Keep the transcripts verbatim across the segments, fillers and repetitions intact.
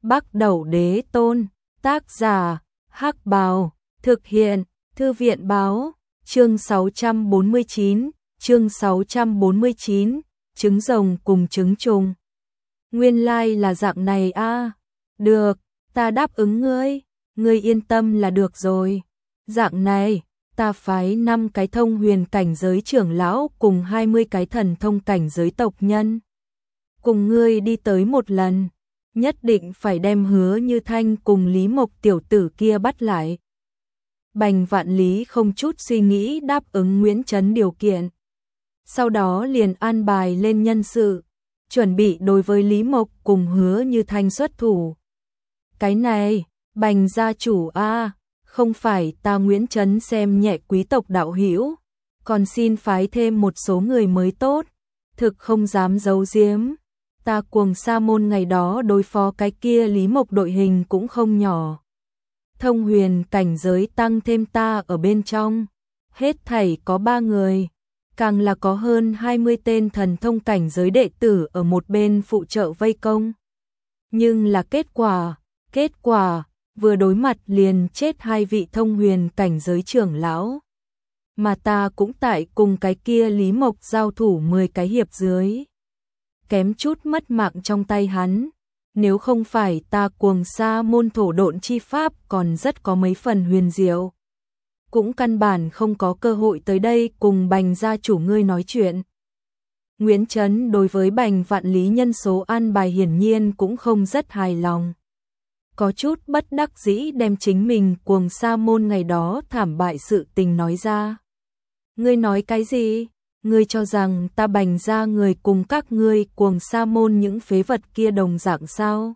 Bắc Đẩu Đế Tôn, tác giả, Hắc Bào, thực hiện, Thư viện Báo, chương sáu trăm bốn mươi chín, chương sáu trăm bốn mươi chín, trứng rồng cùng trứng trùng. Nguyên lai like là dạng này a, à. Được, ta đáp ứng ngươi, ngươi yên tâm là được rồi. Dạng này, ta phái năm cái thông huyền cảnh giới trưởng lão cùng hai mươi cái thần thông cảnh giới tộc nhân. Cùng ngươi đi tới một lần, nhất định phải đem Hứa Như Thanh cùng Lý Mộc tiểu tử kia bắt lại. Bành Vạn Lý không chút suy nghĩ đáp ứng Nguyễn Chấn điều kiện. Sau đó liền an bài lên nhân sự, chuẩn bị đối với Lý Mộc cùng Hứa Như Thanh xuất thủ. Cái này, Bành gia chủ a, à, không phải ta Nguyễn Chấn xem nhẹ quý tộc đạo hữu, còn xin phái thêm một số người mới tốt, thực không dám giấu giếm. Ta Cuồng Sa môn ngày đó đối phó cái kia Lý Mộc đội hình cũng không nhỏ. Thông huyền cảnh giới tăng thêm ta ở bên trong, hết thảy có ba người, càng là có hơn hai mươi tên thần thông cảnh giới đệ tử ở một bên phụ trợ vây công. Nhưng là kết quả, kết quả, vừa đối mặt liền chết hai vị thông huyền cảnh giới trưởng lão. Mà ta cũng tại cùng cái kia Lý Mộc giao thủ mười cái hiệp dưới. Kém chút mất mạng trong tay hắn, nếu không phải ta Cuồng Sa môn thổ độn chi pháp còn rất có mấy phần huyền diệu. Cũng căn bản không có cơ hội tới đây cùng Bành gia chủ ngươi nói chuyện. Nguyễn Chấn đối với Bành Vạn Lý nhân số an bài hiển nhiên cũng không rất hài lòng. Có chút bất đắc dĩ đem chính mình Cuồng Sa môn ngày đó thảm bại sự tình nói ra. Ngươi nói cái gì? Ngươi cho rằng ta Bành gia người cùng các ngươi Cuồng Sa môn những phế vật kia đồng dạng sao?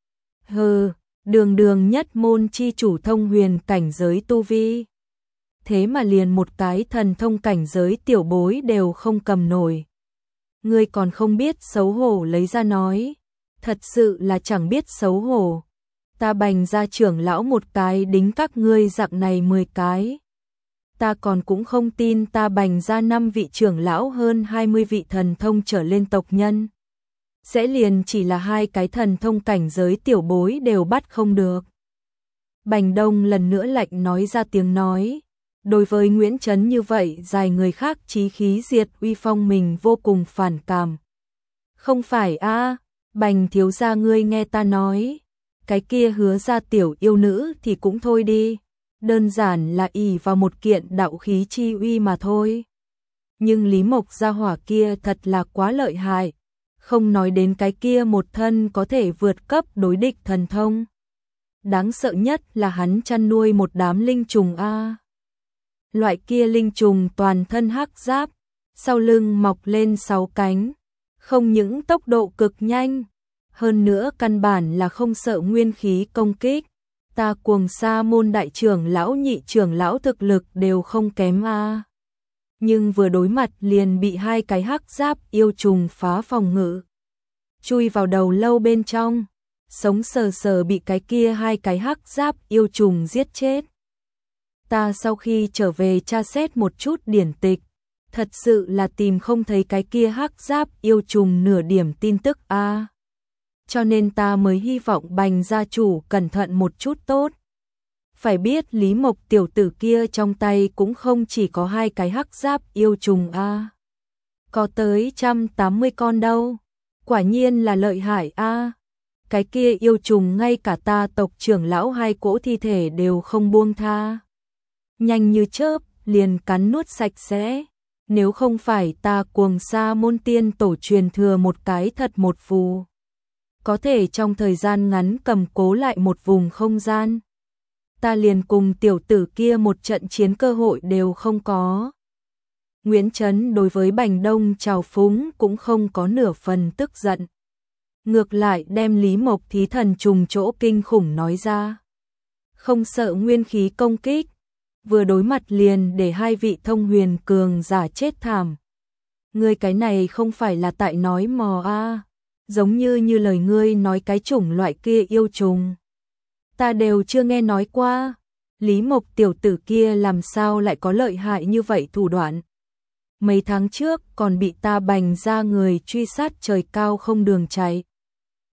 Hừ, đường đường nhất môn chi chủ thông huyền cảnh giới tu vi. Thế mà liền một cái thần thông cảnh giới tiểu bối đều không cầm nổi. Ngươi còn không biết xấu hổ lấy ra nói, thật sự là chẳng biết xấu hổ. Ta Bành gia trưởng lão một cái đính các ngươi dạng này mười cái. Ta còn cũng không tin ta Bành gia năm vị trưởng lão hơn hai mươi vị thần thông trở lên tộc nhân. Sẽ liền chỉ là hai cái thần thông cảnh giới tiểu bối đều bắt không được. Bành Đông lần nữa lạnh nói ra tiếng nói. Đối với Nguyễn Chấn như vậy dài người khác chí khí diệt uy phong mình vô cùng phản cảm. Không phải a, à, Bành thiếu gia ngươi nghe ta nói. Cái kia Hứa gia tiểu yêu nữ thì cũng thôi đi. Đơn giản là ỷ vào một kiện đạo khí chi uy mà thôi. Nhưng Lý Mộc gia hỏa kia thật là quá lợi hại. Không nói đến cái kia một thân có thể vượt cấp đối địch thần thông. Đáng sợ nhất là hắn chăn nuôi một đám linh trùng a. Loại kia linh trùng toàn thân hắc giáp, sau lưng mọc lên sáu cánh, không những tốc độ cực nhanh, hơn nữa căn bản là không sợ nguyên khí công kích. Ta Cuồng Sa môn đại trưởng lão nhị trưởng lão thực lực đều không kém a. Nhưng vừa đối mặt liền bị hai cái hắc giáp yêu trùng phá phòng ngự. Chui vào đầu lâu bên trong, sống sờ sờ bị cái kia hai cái hắc giáp yêu trùng giết chết. Ta sau khi trở về tra xét một chút điển tịch, thật sự là tìm không thấy cái kia hắc giáp yêu trùng nửa điểm tin tức a. Cho nên ta mới hy vọng Bành gia chủ cẩn thận một chút tốt. Phải biết Lý Mộc tiểu tử kia trong tay cũng không chỉ có hai cái hắc giáp yêu trùng a. Có tới một trăm tám mươi con đâu. Quả nhiên là lợi hại a. Cái kia yêu trùng ngay cả ta tộc trưởng lão hai cỗ thi thể đều không buông tha. Nhanh như chớp, liền cắn nuốt sạch sẽ. Nếu không phải ta Cuồng Sa môn tiên tổ truyền thừa một cái thật một phù, có thể trong thời gian ngắn cầm cố lại một vùng không gian. Ta liền cùng tiểu tử kia một trận chiến cơ hội đều không có. Nguyễn Chấn đối với Bành Đông trào phúng cũng không có nửa phần tức giận. Ngược lại đem Lý Mộc thí thần trùng chỗ kinh khủng nói ra. Không sợ nguyên khí công kích. Vừa đối mặt liền để hai vị thông huyền cường giả chết thảm. Ngươi cái này không phải là tại nói mò a, à. Giống như như lời ngươi nói cái chủng loại kia yêu trùng. Ta đều chưa nghe nói qua. Lý Mộc tiểu tử kia làm sao lại có lợi hại như vậy thủ đoạn. Mấy tháng trước còn bị ta Bành ra người truy sát trời cao không đường chạy.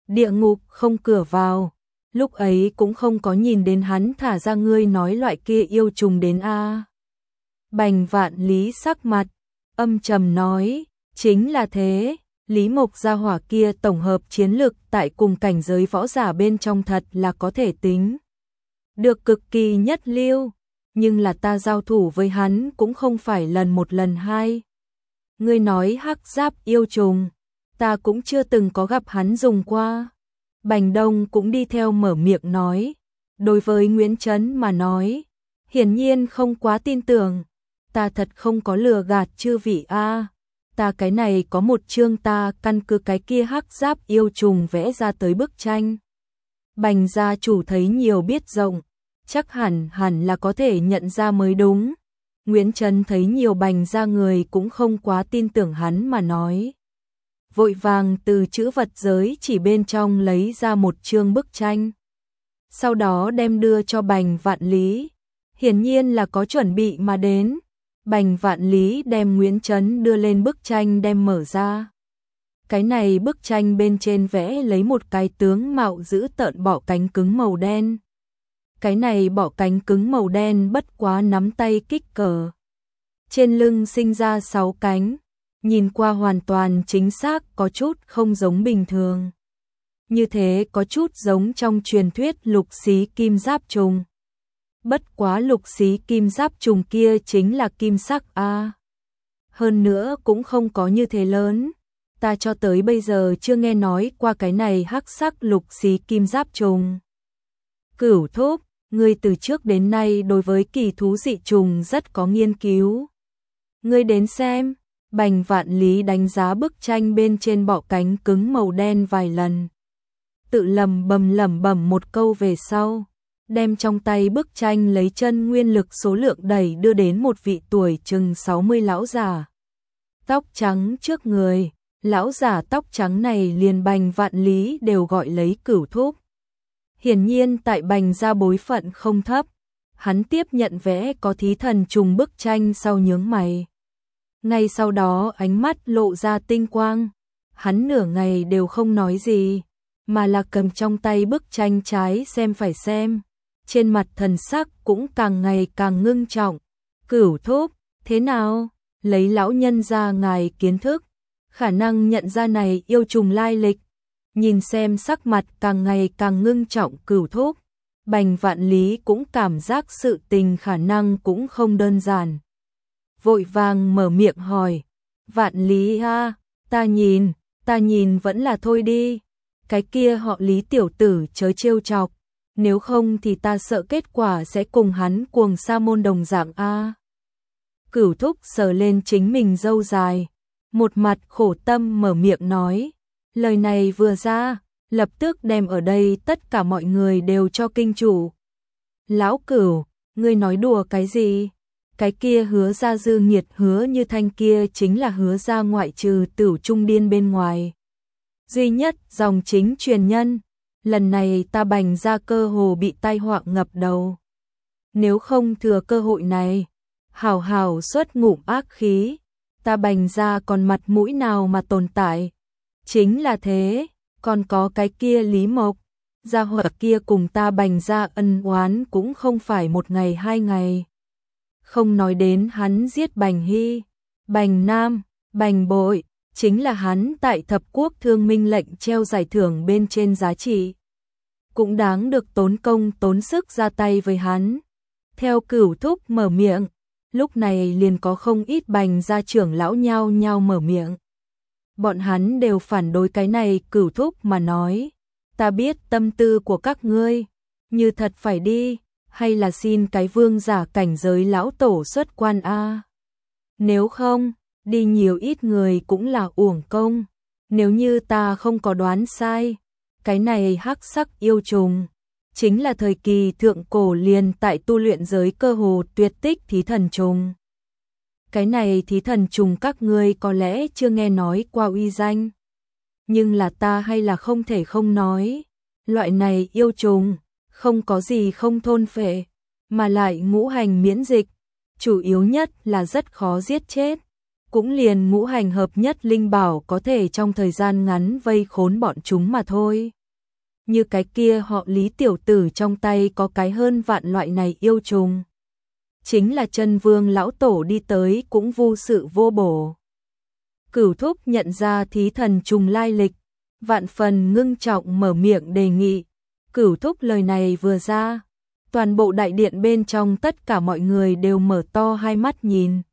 Địa ngục không cửa vào, lúc ấy cũng không có nhìn đến hắn thả ra ngươi nói loại kia yêu trùng đến a. Bành Vạn Lý sắc mặt âm trầm nói, chính là thế, Lý Mộc gia hỏa kia tổng hợp chiến lực tại cùng cảnh giới võ giả bên trong thật là có thể tính được cực kỳ nhất lưu, nhưng là ta giao thủ với hắn cũng không phải lần một lần hai. Ngươi nói hắc giáp yêu trùng, ta cũng chưa từng có gặp hắn dùng qua. Bành Đông cũng đi theo mở miệng nói, đối với Nguyễn Chấn mà nói, hiển nhiên không quá tin tưởng, ta thật không có lừa gạt chư vị a. Ta cái này có một chương ta căn cứ cái kia hắc giáp yêu trùng vẽ ra tới bức tranh. Bành gia chủ thấy nhiều biết rộng, chắc hẳn hẳn là có thể nhận ra mới đúng. Nguyễn Trấn thấy nhiều Bành gia người cũng không quá tin tưởng hắn mà nói. Vội vàng từ chữ vật giới chỉ bên trong lấy ra một chương bức tranh. Sau đó đem đưa cho Bành Vạn Lý. Hiển nhiên là có chuẩn bị mà đến. Bành Vạn Lý đem Nguyễn Trấn đưa lên bức tranh đem mở ra. Cái này bức tranh bên trên vẽ lấy một cái tướng mạo dữ tợn bọ cánh cứng màu đen. Cái này bọ cánh cứng màu đen bất quá nắm tay kích cỡ. Trên lưng sinh ra sáu cánh, nhìn qua hoàn toàn chính xác có chút không giống bình thường. Như thế có chút giống trong truyền thuyết lục xí kim giáp trùng. Bất quá lục xí kim giáp trùng kia chính là kim sắc a. Hơn nữa cũng không có như thế lớn. Ta cho tới bây giờ chưa nghe nói qua cái này hắc sắc lục xí kim giáp trùng. Cửu Thúc, ngươi từ trước đến nay đối với kỳ thú dị trùng rất có nghiên cứu. Ngươi đến xem, Bành Vạn Lý đánh giá bức tranh bên trên bọ cánh cứng màu đen vài lần. Tự lầm bầm lẩm bẩm một câu về sau, đem trong tay bức tranh lấy chân nguyên lực số lượng đẩy đưa đến một vị tuổi chừng sáu mươi lão già. Tóc trắng trước người, lão già tóc trắng này liền Bành Vạn Lý đều gọi lấy Cửu Thúc. Hiển nhiên tại Bành gia bối phận không thấp, hắn tiếp nhận vẽ có thí thần trùng bức tranh sau nhướng mày. Ngay sau đó ánh mắt lộ ra tinh quang, hắn nửa ngày đều không nói gì, mà là cầm trong tay bức tranh trái xem phải xem, trên mặt thần sắc cũng càng ngày càng ngưng trọng. Cửu Thúc, thế nào? Lấy lão nhân ra ngài kiến thức, khả năng nhận ra này yêu trùng lai lịch. Nhìn xem sắc mặt càng ngày càng ngưng trọng Cửu Thúc, Bành Vạn Lý cũng cảm giác sự tình khả năng cũng không đơn giản. Vội vàng mở miệng hỏi, Vạn Lý ha, ta nhìn, ta nhìn vẫn là thôi đi, cái kia họ Lý tiểu tử chớ trêu chọc, nếu không thì ta sợ kết quả sẽ cùng hắn cuồng sa môn đồng dạng a. Cửu Thúc sờ lên chính mình râu dài, một mặt khổ tâm mở miệng nói, lời này vừa ra, lập tức đem ở đây tất cả mọi người đều cho kinh chủ. Lão Cửu, ngươi nói đùa cái gì? Cái kia Hứa gia dư nghiệt Hứa Như Thanh kia chính là Hứa gia ngoại trừ Tửu Trung Điên bên ngoài duy nhất dòng chính truyền nhân. Lần này ta Bành gia cơ hồ bị tai họa ngập đầu. Nếu không thừa cơ hội này, hảo hảo xuất ngụm ác khí, ta Bành gia còn mặt mũi nào mà tồn tại. Chính là thế, còn có cái kia Lý Mộc, gia hỏa kia cùng ta Bành gia ân oán cũng không phải một ngày hai ngày. Không nói đến hắn giết Bành Hy, Bành Nam, Bành Bội, chính là hắn tại thập quốc thương minh lệnh treo giải thưởng bên trên giá trị. Cũng đáng được tốn công tốn sức ra tay với hắn. Theo Cửu Thúc mở miệng, lúc này liền có không ít Bành gia trưởng lão nhao nhao mở miệng. Bọn hắn đều phản đối cái này. Cửu Thúc mà nói, ta biết tâm tư của các ngươi, như thật phải đi, hay là xin cái vương giả cảnh giới lão tổ xuất quan a. Nếu không, đi nhiều ít người cũng là uổng công. Nếu như ta không có đoán sai, cái này hắc sắc yêu trùng chính là thời kỳ thượng cổ liền tại tu luyện giới cơ hồ tuyệt tích thí thần trùng. Cái này thí thần trùng các ngươi có lẽ chưa nghe nói qua uy danh, nhưng là ta hay là không thể không nói, loại này yêu trùng không có gì không thôn phệ, mà lại ngũ hành miễn dịch, chủ yếu nhất là rất khó giết chết. Cũng liền ngũ hành hợp nhất linh bảo có thể trong thời gian ngắn vây khốn bọn chúng mà thôi. như cái kia họ Lý tiểu tử trong tay có cái hơn vạn loại này yêu trùng. Chính là Chân Vương lão tổ đi tới cũng vô sự vô bổ. Cửu Thúc nhận ra thí thần trùng lai lịch, vạn phần ngưng trọng mở miệng đề nghị. Cửu Thúc lời này vừa ra, toàn bộ đại điện bên trong tất cả mọi người đều mở to hai mắt nhìn.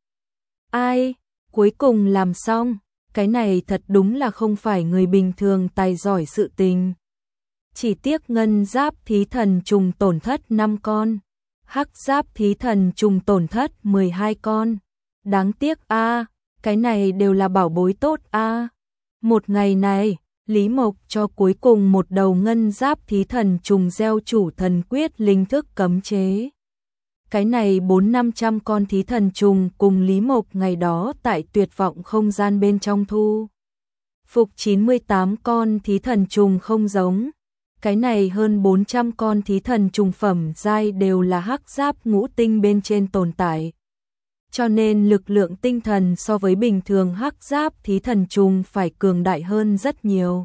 Ai, cuối cùng làm xong, cái này thật đúng là không phải người bình thường tài giỏi sự tình. Chỉ tiếc ngân giáp thí thần trùng tổn thất năm con, hắc giáp thí thần trùng tổn thất mười hai con. Đáng tiếc a, cái này đều là bảo bối tốt a. Một ngày này, Lý Mộc cho cuối cùng một đầu ngân giáp thí thần trùng gieo chủ thần quyết linh thức cấm chế. Cái này bốn năm trăm con thí thần trùng cùng Lý Mộc ngày đó tại tuyệt vọng không gian bên trong thu phục chín mươi tám con thí thần trùng không giống. Cái này hơn bốn trăm con thí thần trùng phẩm giai đều là hắc giáp ngũ tinh bên trên tồn tại. Cho nên lực lượng tinh thần so với bình thường hắc giáp thí thần trùng phải cường đại hơn rất nhiều.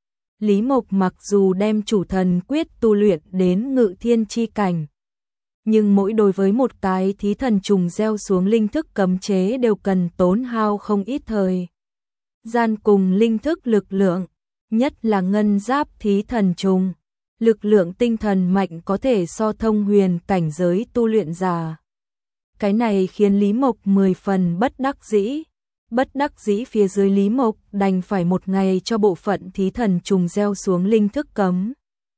Lý Mộc mặc dù đem chủ thần quyết tu luyện đến ngự thiên chi cảnh, nhưng mỗi đối với một cái thí thần trùng gieo xuống linh thức cấm chế đều cần tốn hao không ít thời gian cùng linh thức lực lượng, nhất là ngân giáp thí thần trùng. Lực lượng tinh thần mạnh có thể so thông huyền cảnh giới tu luyện giả. Cái này khiến Lý Mộc mười phần bất đắc dĩ. Bất đắc dĩ phía dưới Lý Mộc đành phải một ngày cho bộ phận thí thần trùng gieo xuống linh thức cấm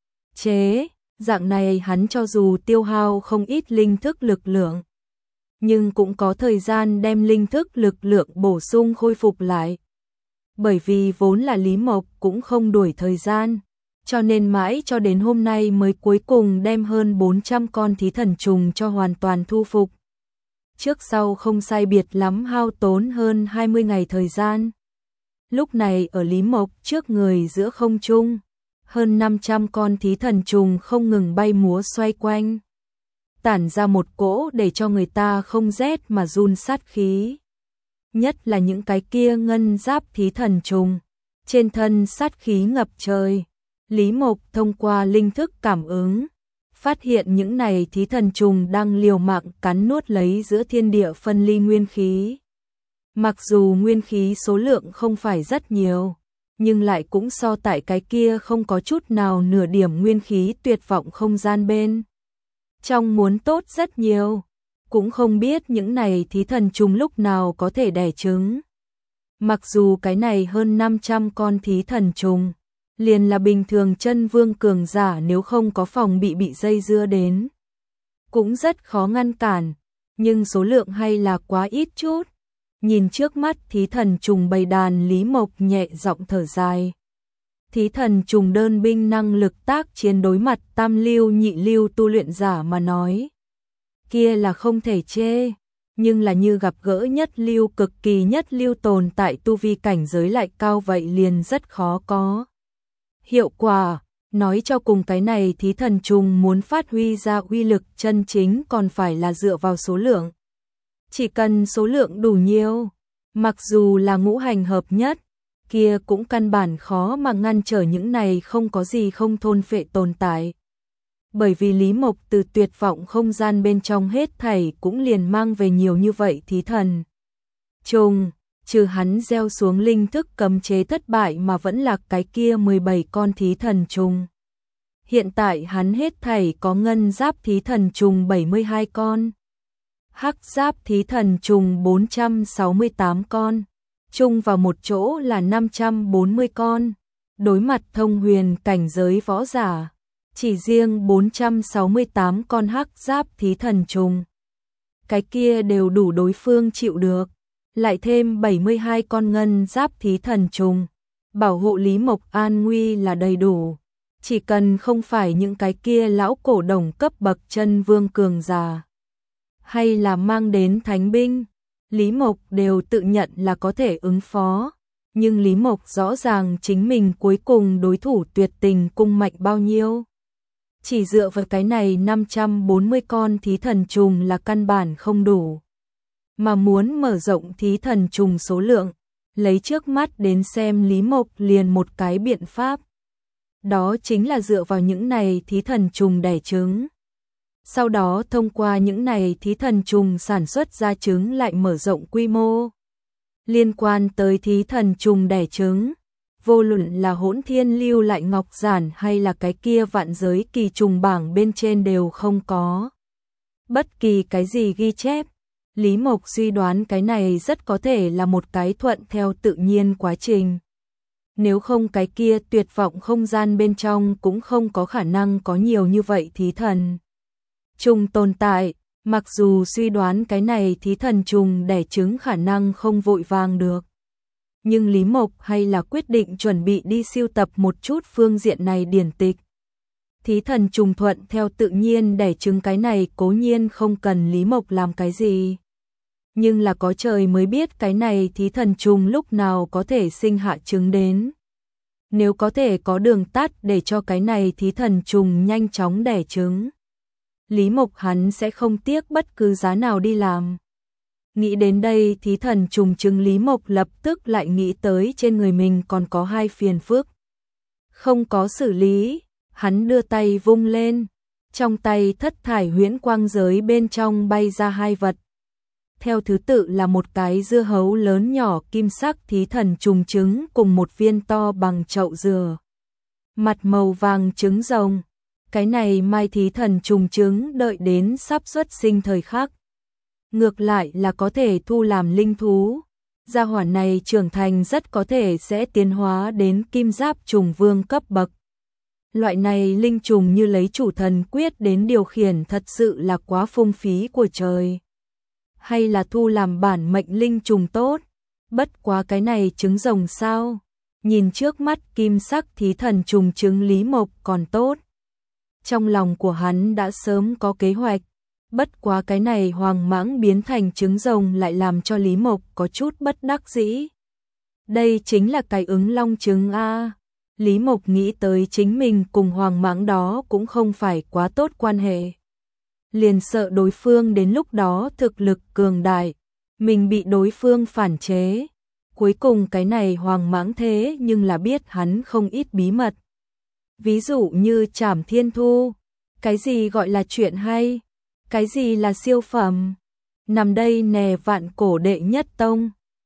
chế. Dạng này hắn cho dù tiêu hao không ít linh thức lực lượng, nhưng cũng có thời gian đem linh thức lực lượng bổ sung khôi phục lại. Bởi vì vốn là Lý Mộc cũng không đuổi thời gian, cho nên mãi cho đến hôm nay mới cuối cùng đem hơn bốn trăm con thí thần trùng cho hoàn toàn thu phục. Trước sau không sai biệt lắm hao tốn hơn hai mươi ngày thời gian. Lúc này ở Lý Mộc trước người giữa không trung, hơn năm trăm con thí thần trùng không ngừng bay múa xoay quanh, tản ra một cỗ để cho người ta không rét mà run sát khí. Nhất là những cái kia ngân giáp thí thần trùng, trên thân sát khí ngập trời. Lý Mộc thông qua linh thức cảm ứng, phát hiện những này thí thần trùng đang liều mạng cắn nuốt lấy giữa thiên địa phân ly nguyên khí. Mặc dù nguyên khí số lượng không phải rất nhiều, nhưng lại cũng so tại cái kia không có chút nào nửa điểm nguyên khí tuyệt vọng không gian bên trong muốn tốt rất nhiều. Cũng không biết những này thí thần trùng lúc nào có thể đẻ trứng. Mặc dù cái này hơn năm trăm con thí thần trùng, liền là bình thường chân vương cường giả nếu không có phòng bị bị dây dưa đến, cũng rất khó ngăn cản, nhưng số lượng hay là quá ít chút. Nhìn trước mắt thí thần trùng bầy đàn, Lý Mộc nhẹ giọng thở dài. Thí thần trùng đơn binh năng lực tác chiến đối mặt tam lưu nhị lưu tu luyện giả mà nói, kia là không thể chê, nhưng là như gặp gỡ nhất lưu cực kỳ nhất lưu tồn tại tu vi cảnh giới lại cao vậy liền rất khó có hiệu quả. Nói cho cùng cái này thí thần trùng muốn phát huy ra uy lực chân chính còn phải là dựa vào số lượng. Chỉ cần số lượng đủ nhiều, mặc dù là ngũ hành hợp nhất, kia cũng căn bản khó mà ngăn trở những này không có gì không thôn phệ tồn tại. Bởi vì Lý Mộc từ tuyệt vọng không gian bên trong hết thảy cũng liền mang về nhiều như vậy thí thần trùng, trừ hắn gieo xuống linh thức cấm chế thất bại mà vẫn là cái kia mười bảy con thí thần trùng. Hiện tại hắn hết thảy có ngân giáp thí thần trùng bảy mươi hai con, hắc giáp thí thần trùng bốn trăm sáu mươi tám con, chung vào một chỗ là năm trăm bốn mươi con. Đối mặt thông huyền cảnh giới võ giả, chỉ riêng bốn trăm sáu mươi tám con hắc giáp thí thần trùng, cái kia đều đủ đối phương chịu được, lại thêm bảy mươi hai con ngân giáp thí thần trùng, bảo hộ Lý Mộc an nguy là đầy đủ. Chỉ cần không phải những cái kia lão cổ đồng cấp bậc chân vương cường giả, hay là mang đến thánh binh, Lý Mộc đều tự nhận là có thể ứng phó. Nhưng Lý Mộc rõ ràng chính mình cuối cùng đối thủ tuyệt tình cung mạnh bao nhiêu. Chỉ dựa vào cái này năm trăm bốn mươi con thí thần trùng là căn bản không đủ. Mà muốn mở rộng thí thần trùng số lượng, lấy trước mắt đến xem Lý Mộc liền một cái biện pháp. đó chính là dựa vào những này thí thần trùng đẻ trứng. Sau đó thông qua những này thí thần trùng sản xuất ra trứng lại mở rộng quy mô. Liên quan tới thí thần trùng đẻ trứng, vô luận là Hỗn Thiên lưu lại ngọc giản hay là cái kia vạn giới kỳ trùng bảng bên trên đều không có bất kỳ cái gì ghi chép. Lý Mộc suy đoán cái này rất có thể là một cái thuận theo tự nhiên quá trình. Nếu không cái kia tuyệt vọng không gian bên trong cũng không có khả năng có nhiều như vậy thí thần trùng tồn tại. Mặc dù suy đoán cái này thí thần trùng đẻ trứng khả năng không vội vàng được, nhưng Lý Mộc hay là quyết định chuẩn bị đi sưu tập một chút phương diện này điển tịch. Thí thần trùng thuận theo tự nhiên đẻ trứng cái này cố nhiên không cần Lý Mộc làm cái gì. Nhưng là có trời mới biết cái này thí thần trùng lúc nào có thể sinh hạ trứng đến. Nếu có thể có đường tắt để cho cái này thí thần trùng nhanh chóng đẻ trứng, Lý Mộc hắn sẽ không tiếc bất cứ giá nào đi làm. Nghĩ đến đây thí thần trùng trứng, Lý Mộc lập tức lại nghĩ tới trên người mình còn có hai phiền phức không có xử lý. Hắn đưa tay vung lên, trong tay thất thải huyễn quang giới bên trong bay ra hai vật. Theo thứ tự là một cái dưa hấu lớn nhỏ kim sắc thí thần trùng trứng cùng một viên to bằng chậu dừa mặt màu vàng trứng rồng. Cái này mai thí thần trùng trứng đợi đến sắp xuất sinh thời khắc, ngược lại là có thể thu làm linh thú. Gia hỏa này trưởng thành rất có thể sẽ tiến hóa đến kim giáp trùng vương cấp bậc. Loại này linh trùng như lấy chủ thần quyết đến điều khiển thật sự là quá phung phí của trời. Hay là thu làm bản mệnh linh trùng tốt. Bất quá cái này trứng rồng sao? Nhìn trước mắt kim sắc thí thần trùng trứng, Lý Mộc còn tốt. Trong lòng của hắn đã sớm có kế hoạch. Bất quá cái này hoàng mãng biến thành trứng rồng lại làm cho Lý Mộc có chút bất đắc dĩ. Đây chính là cái ứng long trứng a. Lý Mộc nghĩ tới chính mình cùng hoàng mãng đó cũng không phải quá tốt quan hệ. Liền sợ đối phương đến lúc đó thực lực cường đại, mình bị đối phương phản chế. Cuối cùng cái này hoàng mãng thế nhưng là biết hắn không ít bí mật. Ví dụ như Trảm Thiên Thu, cái gì gọi là chuyện hay, cái gì là siêu phẩm. Nằm đây nè vạn cổ đệ nhất tông,